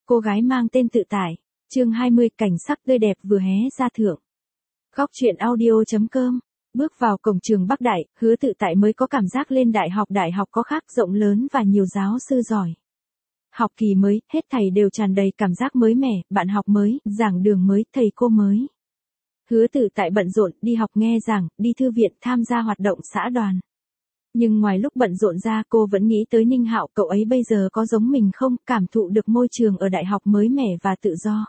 Cô gái mang tên Tự Tại. Chương 20, cảnh sắc tươi đẹp vừa hé ra thượng. Góc truyện audio.com. Bước vào cổng trường Bắc Đại, Hứa Tự Tại mới có cảm giác lên đại học có khác, rộng lớn và nhiều giáo sư giỏi. Học kỳ mới, hết thầy đều tràn đầy cảm giác mới mẻ, bạn học mới, giảng đường mới, thầy cô mới. Hứa Tự Tại bận rộn, đi học nghe giảng, đi thư viện, tham gia hoạt động xã đoàn. Nhưng ngoài lúc bận rộn ra, cô vẫn nghĩ tới Ninh Hạo, cậu ấy bây giờ có giống mình không, cảm thụ được môi trường ở đại học mới mẻ và tự do.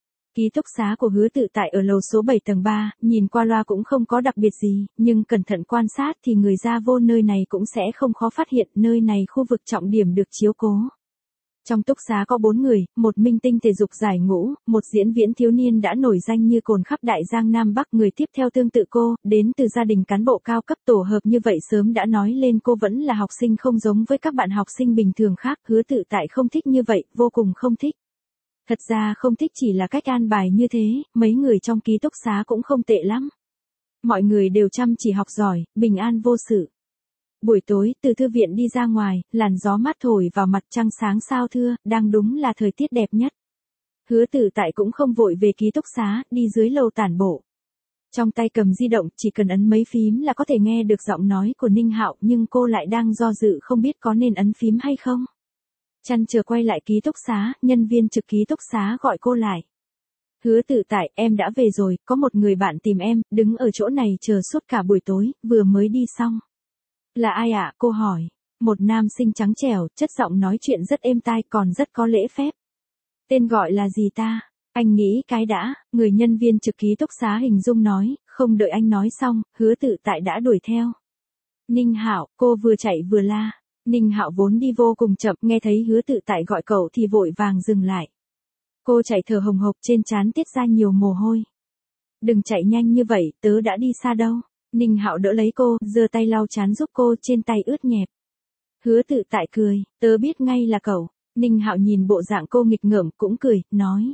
Ký túc xá của Hứa Tự Tại ở lầu số 7 tầng 3, nhìn qua loa cũng không có đặc biệt gì, nhưng cẩn thận quan sát thì người ra vô nơi này cũng sẽ không khó phát hiện nơi này khu vực trọng điểm được chiếu cố. Trong túc xá có 4 người, một minh tinh thể dục giải ngũ, một diễn viên thiếu niên đã nổi danh như cồn khắp Đại Giang Nam Bắc, người tiếp theo tương tự cô, đến từ gia đình cán bộ cao cấp, tổ hợp như vậy sớm đã nói lên cô vẫn là học sinh không giống với các bạn học sinh bình thường khác. Hứa Tự Tại không thích như vậy, vô cùng không thích. Thật ra không thích chỉ là cách an bài như thế, mấy người trong ký túc xá cũng không tệ lắm. Mọi người đều chăm chỉ học giỏi, bình an vô sự. Buổi tối, từ thư viện đi ra ngoài, làn gió mát thổi vào mặt, trăng sáng sao thưa, đang đúng là thời tiết đẹp nhất. Hứa Tự Tại cũng không vội về ký túc xá, đi dưới lầu tản bộ. Trong tay cầm di động, chỉ cần ấn mấy phím là có thể nghe được giọng nói của Ninh Hạo, nhưng cô lại đang do dự không biết có nên ấn phím hay không. Chăn chờ quay lại ký túc xá, nhân viên trực ký túc xá gọi cô lại. Hứa Tự Tại, em đã về rồi, có một người bạn tìm em, đứng ở chỗ này chờ suốt cả buổi tối, vừa mới đi xong. Là ai ạ? Cô hỏi. Một nam sinh trắng trẻo, chất giọng nói chuyện rất êm tai, còn rất có lễ phép. Tên gọi là gì ta? Anh nghĩ cái đã, người nhân viên trực ký túc xá hình dung nói, không đợi anh nói xong, Hứa Tự Tại đã đuổi theo. Ninh Hạo, cô vừa chạy vừa la. Ninh Hạo vốn đi vô cùng chậm, nghe thấy Hứa Tự Tại gọi cậu thì vội vàng dừng lại. Cô chạy thở hồng hộc, trên trán tiết ra nhiều mồ hôi. Đừng chạy nhanh như vậy, tớ đã đi xa đâu. Ninh Hạo đỡ lấy cô, giơ tay lau trán giúp cô, trên tay ướt nhẹp. Hứa Tự Tại cười, tớ biết ngay là cậu. Ninh Hạo nhìn bộ dạng cô nghịch ngợm cũng cười, nói.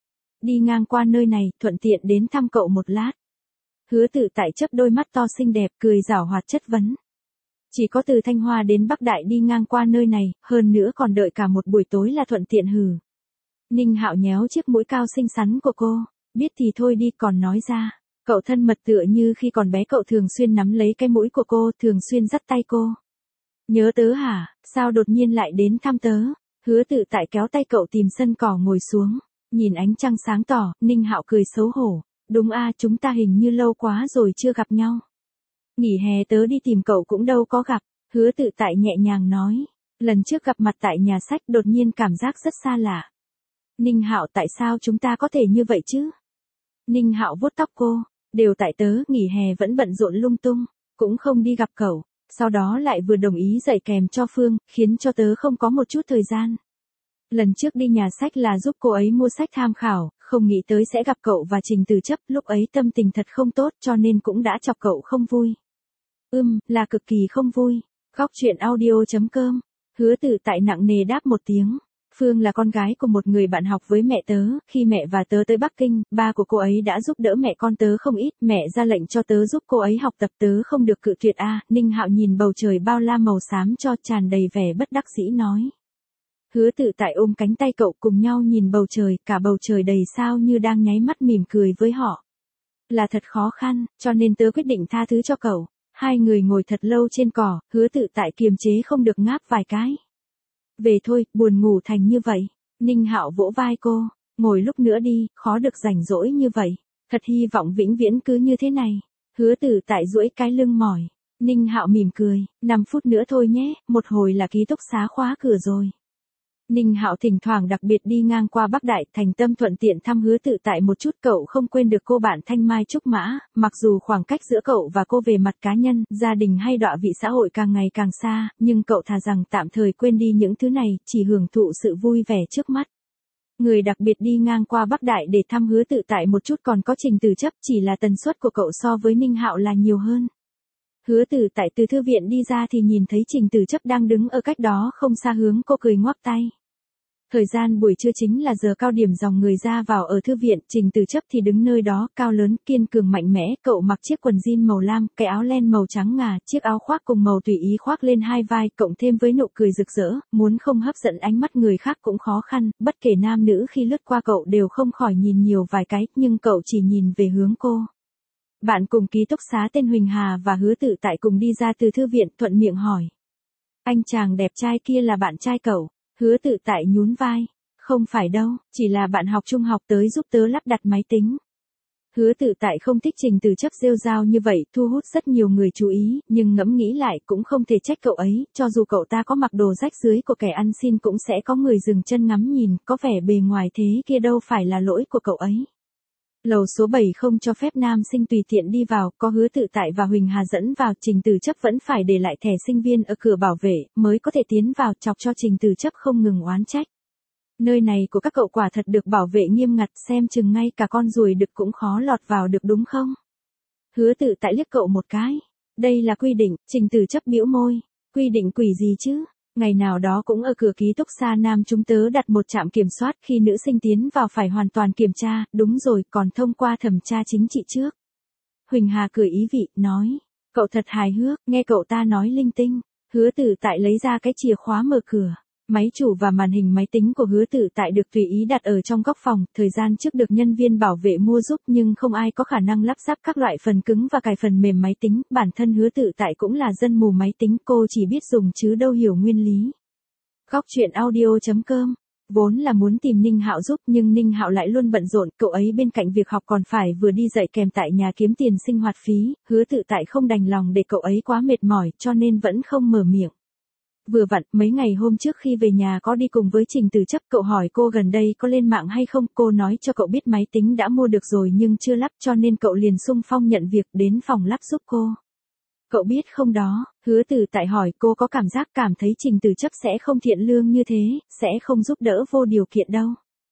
Đi ngang qua nơi này, thuận tiện đến thăm cậu một lát. Hứa Tự Tại chớp đôi mắt to xinh đẹp, cười giảo hoạt chất vấn. Chỉ có từ Thanh Hoa đến Bắc Đại đi ngang qua nơi này, hơn nữa còn đợi cả một buổi tối là thuận tiện hừ. Ninh Hạo nhéo chiếc mũi cao xinh xắn của cô, biết thì thôi đi, còn nói ra. Cậu thân mật tựa như khi còn bé, cậu thường xuyên nắm lấy cái mũi của cô, thường xuyên dắt tay cô. Nhớ tớ hả, sao đột nhiên lại đến thăm tớ? Hứa Tự Tại kéo tay cậu tìm sân cỏ ngồi xuống, nhìn ánh trăng sáng tỏ. Ninh Hạo cười xấu hổ, đúng a, chúng ta hình như lâu quá rồi chưa gặp nhau. Nghỉ hè tớ đi tìm cậu cũng đâu có gặp. Hứa Tự Tại nhẹ nhàng nói, lần trước gặp mặt tại nhà sách đột nhiên cảm giác rất xa lạ. Ninh Hạo, tại sao chúng ta có thể như vậy chứ? Ninh Hạo vuốt tóc cô, đều tại tớ, nghỉ hè vẫn bận rộn lung tung, cũng không đi gặp cậu, sau đó lại vừa đồng ý dạy kèm cho Phương, khiến cho tớ không có một chút thời gian. Lần trước đi nhà sách là giúp cô ấy mua sách tham khảo, không nghĩ tới sẽ gặp cậu và Trình Từ Chấp, lúc ấy tâm tình thật không tốt cho nên cũng đã chọc cậu không vui. Là cực kỳ không vui. Góc truyện audio.com. Hứa Tự Tại nặng nề đáp một tiếng. Phương là con gái của một người bạn học với mẹ tớ, khi mẹ và tớ tới Bắc Kinh, ba của cô ấy đã giúp đỡ mẹ con tớ không ít, mẹ ra lệnh cho tớ giúp cô ấy học tập, tớ không được cự tuyệt a. Ninh Hạo nhìn bầu trời bao la màu xám cho, tràn đầy vẻ bất đắc dĩ nói. Hứa Tự Tại ôm cánh tay cậu, cùng nhau nhìn bầu trời, cả bầu trời đầy sao như đang nháy mắt mỉm cười với họ. Là thật khó khăn, cho nên tớ quyết định tha thứ cho cậu. Hai người ngồi thật lâu trên cỏ, Hứa Tự Tại kiềm chế không được ngáp vài cái. Về thôi, buồn ngủ thành như vậy. Ninh Hạo vỗ vai cô, ngồi lúc nữa đi, khó được rảnh rỗi như vậy. Thật hy vọng vĩnh viễn cứ như thế này. Hứa Tự Tại duỗi cái lưng mỏi. Ninh Hạo mỉm cười, 5 phút nữa thôi nhé, một hồi là ký túc xá khóa cửa rồi. Ninh Hạo thỉnh thoảng đặc biệt đi ngang qua Bắc Đại, thành tâm thuận tiện thăm Hứa Tự Tại một chút. Cậu không quên được cô bạn Thanh Mai Trúc Mã, mặc dù khoảng cách giữa cậu và cô về mặt cá nhân, gia đình hay đọa vị xã hội càng ngày càng xa, nhưng cậu thà rằng tạm thời quên đi những thứ này, chỉ hưởng thụ sự vui vẻ trước mắt. Người đặc biệt đi ngang qua Bắc Đại để thăm Hứa Tự Tại một chút còn có Trình Từ Chấp, chỉ là tần suất của cậu so với Ninh Hạo là nhiều hơn. Hứa Tự Tại từ thư viện đi ra thì nhìn thấy Trình Từ Chấp đang đứng ở cách đó không xa hướng cô, cười ngoắc tay. Thời gian buổi trưa chính là giờ cao điểm dòng người ra vào ở thư viện, Trình Từ Chấp thì đứng nơi đó, cao lớn, kiên cường mạnh mẽ, cậu mặc chiếc quần jean màu lam, cái áo len màu trắng ngà, chiếc áo khoác cùng màu tùy ý khoác lên hai vai, cộng thêm với nụ cười rực rỡ, muốn không hấp dẫn ánh mắt người khác cũng khó khăn, bất kể nam nữ khi lướt qua cậu đều không khỏi nhìn nhiều vài cái, nhưng cậu chỉ nhìn về hướng cô. Bạn cùng ký túc xá tên Huỳnh Hà và Hứa Tự Tại cùng đi ra từ thư viện, thuận miệng hỏi. Anh chàng đẹp trai kia là bạn trai cậu? Hứa Tự Tại nhún vai. Không phải đâu, chỉ là bạn học trung học tới giúp tớ lắp đặt máy tính. Hứa Tự Tại không thích Trình Từ Chấp rêu rao như vậy, thu hút rất nhiều người chú ý, nhưng ngẫm nghĩ lại cũng không thể trách cậu ấy, cho dù cậu ta có mặc đồ rách rưới của kẻ ăn xin cũng sẽ có người dừng chân ngắm nhìn, có vẻ bề ngoài thế kia đâu phải là lỗi của cậu ấy. Lầu số 7 không cho phép nam sinh tùy tiện đi vào, có Hứa Tự Tại và Huỳnh Hà dẫn vào, Trình Từ Chấp vẫn phải để lại thẻ sinh viên ở cửa bảo vệ, mới có thể tiến vào, chọc cho Trình Từ Chấp không ngừng oán trách. Nơi này của các cậu quả thật được bảo vệ nghiêm ngặt, xem chừng ngay cả con ruồi đực cũng khó lọt vào được đúng không? Hứa Tự Tại liếc cậu một cái. Đây là quy định, Trình Từ Chấp bĩu môi. Quy định quỷ gì chứ? Ngày nào đó cũng ở cửa ký túc xá nam chúng tớ đặt một trạm kiểm soát, khi nữ sinh tiến vào phải hoàn toàn kiểm tra, đúng rồi, còn thông qua thẩm tra chính trị trước. Huỳnh Hà cười ý vị, nói. Cậu thật hài hước, nghe cậu ta nói linh tinh. Hứa Tự Tại lấy ra cái chìa khóa mở cửa. Máy chủ và màn hình máy tính của Hứa Tự Tại được tùy ý đặt ở trong góc phòng, thời gian trước được nhân viên bảo vệ mua giúp nhưng không ai có khả năng lắp ráp các loại phần cứng và cài phần mềm máy tính, bản thân Hứa Tự Tại cũng là dân mù máy tính, cô chỉ biết dùng chứ đâu hiểu nguyên lý. Góc truyện audio.com. Vốn là muốn tìm Ninh Hạo giúp nhưng Ninh Hạo lại luôn bận rộn, cậu ấy bên cạnh việc học còn phải vừa đi dạy kèm tại nhà kiếm tiền sinh hoạt phí, Hứa Tự Tại không đành lòng để cậu ấy quá mệt mỏi cho nên vẫn không mở miệng. Vừa vặn, mấy ngày hôm trước khi về nhà có đi cùng với Trình Từ Chấp, cậu hỏi cô gần đây có lên mạng hay không, cô nói cho cậu biết máy tính đã mua được rồi nhưng chưa lắp, cho nên cậu liền xung phong nhận việc đến phòng lắp giúp cô. Cậu biết không đó, Hứa Tự Tại hỏi, cô có cảm thấy Trình Từ Chấp sẽ không thiện lương như thế, sẽ không giúp đỡ vô điều kiện đâu.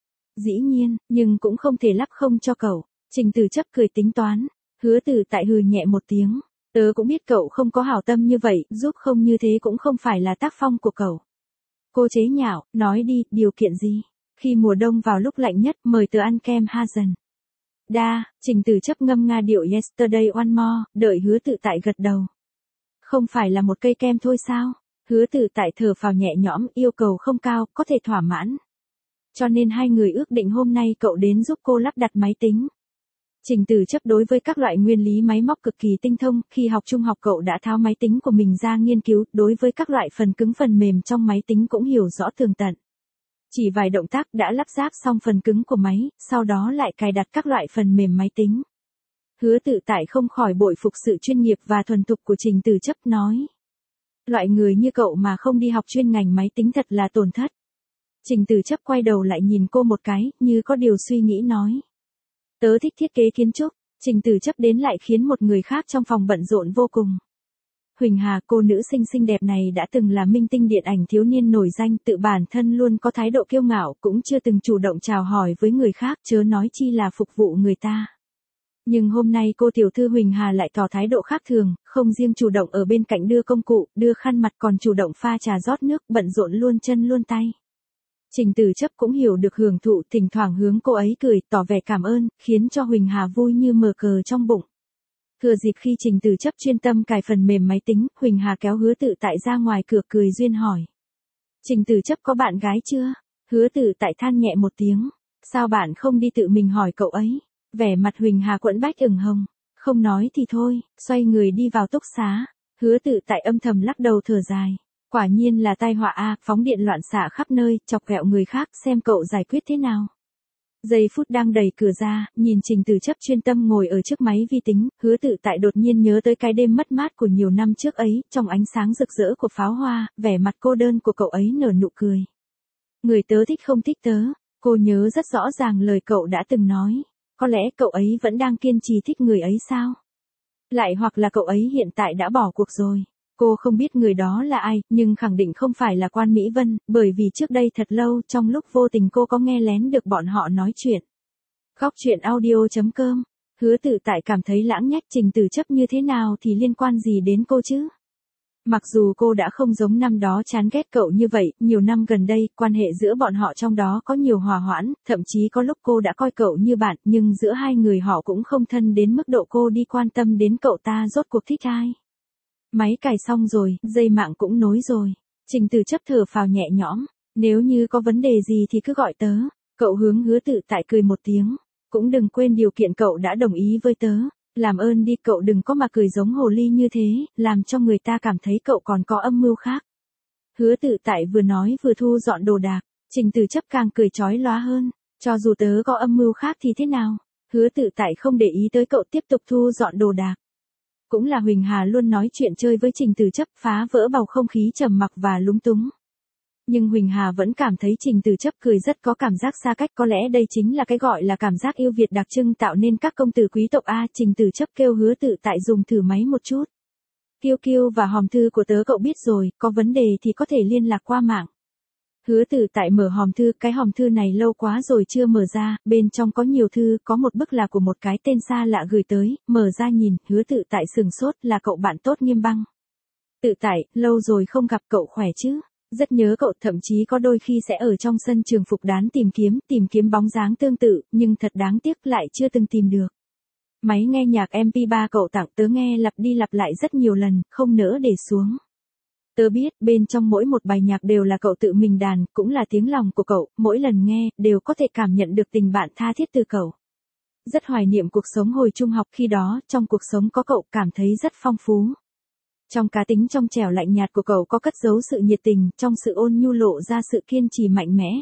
Dĩ nhiên, nhưng cũng không thể lắp không cho cậu. Trình Từ Chấp cười tính toán. Hứa Tự Tại hừ nhẹ một tiếng. Tớ cũng biết cậu không có hảo tâm như vậy, giúp không như thế cũng không phải là tác phong của cậu. Cô chế nhạo, nói đi, điều kiện gì? Khi mùa đông vào lúc lạnh nhất, mời tớ ăn kem Hazen. Trình Từ Chấp ngâm nga điệu Yesterday One More, đợi Hứa Tự Tại gật đầu. Không phải là một cây kem thôi sao? Hứa Tự Tại thở phào nhẹ nhõm, yêu cầu không cao, có thể thỏa mãn. Cho nên hai người ước định hôm nay cậu đến giúp cô lắp đặt máy tính. Trình Từ Chấp đối với các loại nguyên lý máy móc cực kỳ tinh thông, khi học trung học cậu đã tháo máy tính của mình ra nghiên cứu, đối với các loại phần cứng phần mềm trong máy tính cũng hiểu rõ tường tận. Chỉ vài động tác đã lắp ráp xong phần cứng của máy, sau đó lại cài đặt các loại phần mềm máy tính. Hứa Tự Tại không khỏi bội phục sự chuyên nghiệp và thuần thục của Trình Từ Chấp, nói. Loại người như cậu mà không đi học chuyên ngành máy tính thật là tổn thất. Trình Từ Chấp quay đầu lại nhìn cô một cái, như có điều suy nghĩ nói. Tớ thích thiết kế kiến trúc. Trình Từ Chấp đến lại khiến một người khác trong phòng bận rộn vô cùng. Huỳnh Hà, cô nữ sinh xinh đẹp này đã từng là minh tinh điện ảnh thiếu niên nổi danh, tự bản thân luôn có thái độ kiêu ngạo, cũng chưa từng chủ động chào hỏi với người khác, chớ nói chi là phục vụ người ta. Nhưng hôm nay cô tiểu thư Huỳnh Hà lại tỏ thái độ khác thường, không riêng chủ động ở bên cạnh đưa công cụ, đưa khăn mặt, còn chủ động pha trà rót nước, bận rộn luôn chân luôn tay. Trình Từ Chấp cũng hiểu được hưởng thụ, thỉnh thoảng hướng cô ấy cười, tỏ vẻ cảm ơn, khiến cho Huỳnh Hà vui như mở cờ trong bụng. Thừa dịp khi Trình Từ Chấp chuyên tâm cài phần mềm máy tính, Huỳnh Hà kéo Hứa Tự Tại ra ngoài cửa, cười duyên hỏi. Trình Từ Chấp có bạn gái chưa? Hứa Tự Tại than nhẹ một tiếng. Sao bạn không đi tự mình hỏi cậu ấy? Vẻ mặt Huỳnh Hà quẫn bách ửng hồng. Không nói thì thôi, xoay người đi vào túc xá. Hứa Tự Tại âm thầm lắc đầu thở dài. Quả nhiên là tai họa a, phóng điện loạn xạ khắp nơi, chọc ghẹo người khác, xem cậu giải quyết thế nào. Giây phút đang đẩy cửa ra, nhìn Trình Từ Chấp chuyên tâm ngồi ở trước máy vi tính, Hứa Tự Tại đột nhiên nhớ tới cái đêm mất mát của nhiều năm trước ấy, trong ánh sáng rực rỡ của pháo hoa, vẻ mặt cô đơn của cậu ấy nở nụ cười. Người tớ thích không thích tớ, cô nhớ rất rõ ràng lời cậu đã từng nói. Có lẽ cậu ấy vẫn đang kiên trì thích người ấy sao? Lại hoặc là cậu ấy hiện tại đã bỏ cuộc rồi. Cô không biết người đó là ai, nhưng khẳng định không phải là Quan Mỹ Vân, bởi vì trước đây thật lâu trong lúc vô tình cô có nghe lén được bọn họ nói chuyện. Góc truyện audio.com. Hứa Tự Tại cảm thấy lãng nhách, Trình Từ Chấp như thế nào thì liên quan gì đến cô chứ? Mặc dù cô đã không giống năm đó chán ghét cậu như vậy, nhiều năm gần đây, quan hệ giữa bọn họ trong đó có nhiều hòa hoãn, thậm chí có lúc cô đã coi cậu như bạn, nhưng giữa hai người họ cũng không thân đến mức độ cô đi quan tâm đến cậu ta rốt cuộc thích ai. Máy cài xong rồi, dây mạng cũng nối rồi. Trình Từ Chấp thở phào nhẹ nhõm, nếu như có vấn đề gì thì cứ gọi tớ. Cậu hướng Hứa Tự Tại cười một tiếng, cũng đừng quên điều kiện cậu đã đồng ý với tớ. Làm ơn đi, cậu đừng có mà cười giống hồ ly như thế, làm cho người ta cảm thấy cậu còn có âm mưu khác. Hứa Tự Tại vừa nói vừa thu dọn đồ đạc, Trình Từ Chấp càng cười chói lóa hơn, cho dù tớ có âm mưu khác thì thế nào? Hứa Tự Tại không để ý tới cậu, tiếp tục thu dọn đồ đạc. Cũng là Huỳnh Hà luôn nói chuyện chơi với Trình Từ Chấp, phá vỡ bầu không khí trầm mặc và lúng túng. Nhưng Huỳnh Hà vẫn cảm thấy Trình Từ Chấp cười rất có cảm giác xa cách, có lẽ đây chính là cái gọi là cảm giác yêu Việt đặc trưng tạo nên các công tử quý tộc a. Trình Từ Chấp kêu Hứa Tự Tại dùng thử máy một chút. Kiêu Kiêu và hòm thư của tớ cậu biết rồi, có vấn đề thì có thể liên lạc qua mạng. Hứa Tự Tại mở hòm thư, cái hòm thư này lâu quá rồi chưa mở ra, bên trong có nhiều thư, có một bức là của một cái tên xa lạ gửi tới, mở ra nhìn, Hứa Tự Tại sừng sốt, là cậu bạn tốt Nghiêm Băng. Tự Tại, lâu rồi không gặp, cậu khỏe chứ? Rất nhớ cậu, thậm chí có đôi khi sẽ ở trong sân trường Phục Đán tìm kiếm bóng dáng tương tự, nhưng thật đáng tiếc lại chưa từng tìm được. Máy nghe nhạc MP3 cậu tặng tớ nghe lặp đi lặp lại rất nhiều lần, không nỡ để xuống. Tớ biết, bên trong mỗi một bài nhạc đều là cậu tự mình đàn, cũng là tiếng lòng của cậu, mỗi lần nghe, đều có thể cảm nhận được tình bạn tha thiết từ cậu. Rất hoài niệm cuộc sống hồi trung học khi đó, trong cuộc sống có cậu cảm thấy rất phong phú. Trong cá tính trong trẻo lạnh nhạt của cậu có cất giấu sự nhiệt tình, trong sự ôn nhu lộ ra sự kiên trì mạnh mẽ.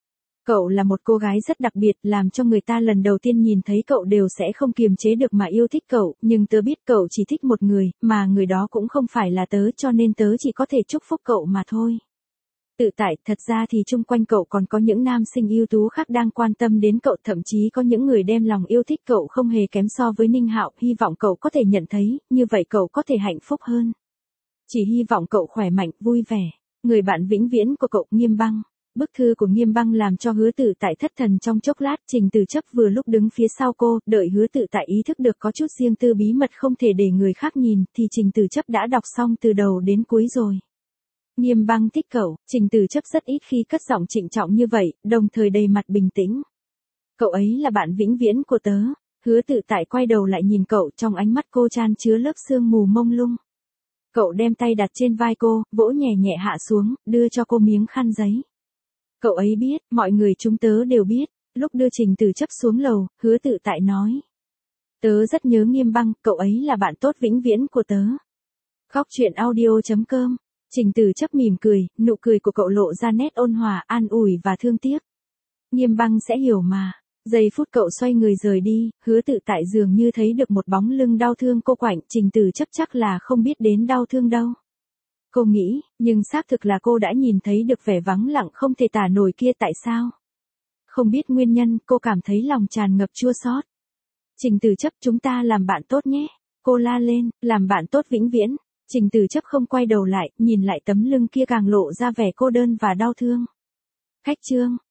Cậu là một cô gái rất đặc biệt, làm cho người ta lần đầu tiên nhìn thấy cậu đều sẽ không kiềm chế được mà yêu thích cậu, nhưng tớ biết cậu chỉ thích một người, mà người đó cũng không phải là tớ, cho nên tớ chỉ có thể chúc phúc cậu mà thôi. Tự Tại, thật ra thì chung quanh cậu còn có những nam sinh ưu tú khác đang quan tâm đến cậu, thậm chí có những người đem lòng yêu thích cậu không hề kém so với Ninh Hạo, hy vọng cậu có thể nhận thấy, như vậy cậu có thể hạnh phúc hơn. Chỉ hy vọng cậu khỏe mạnh, vui vẻ. Người bạn vĩnh viễn của cậu, Nghiêm Băng. Bức thư của Nghiêm Băng làm cho Hứa Tự Tại thất thần trong chốc lát, Trình Từ Chấp vừa lúc đứng phía sau cô, đợi Hứa Tự Tại ý thức được có chút riêng tư bí mật không thể để người khác nhìn, thì Trình Từ Chấp đã đọc xong từ đầu đến cuối rồi. Nghiêm Băng thích cậu, Trình Từ Chấp rất ít khi cất giọng trịnh trọng như vậy, đồng thời đầy mặt bình tĩnh. Cậu ấy là bạn vĩnh viễn của tớ. Hứa Tự Tại quay đầu lại nhìn cậu, trong ánh mắt cô chan chứa lớp sương mù mông lung. Cậu đem tay đặt trên vai cô, vỗ nhẹ nhẹ hạ xuống, đưa cho cô miếng khăn giấy. Cậu ấy biết, mọi người chúng tớ đều biết. Lúc đưa Trình Từ Chấp xuống lầu, Hứa Tự Tại nói. Tớ rất nhớ Nghiêm Băng, cậu ấy là bạn tốt vĩnh viễn của tớ. Khóc chuyện audio.com. Trình Từ Chấp mỉm cười, nụ cười của cậu lộ ra nét ôn hòa, an ủi và thương tiếc. Nghiêm Băng sẽ hiểu mà. Giây phút cậu xoay người rời đi, Hứa Tự Tại dường như thấy được một bóng lưng đau thương cô quạnh, Trình Từ Chấp chắc là không biết đến đau thương đâu. Cô nghĩ, nhưng xác thực là cô đã nhìn thấy được vẻ vắng lặng không thể tả nổi kia, tại sao? Không biết nguyên nhân, cô cảm thấy lòng tràn ngập chua xót. Trình Từ Chấp, chúng ta làm bạn tốt nhé. Cô la lên, làm bạn tốt vĩnh viễn. Trình Từ Chấp không quay đầu lại, nhìn lại tấm lưng kia càng lộ ra vẻ cô đơn và đau thương. Khách chương.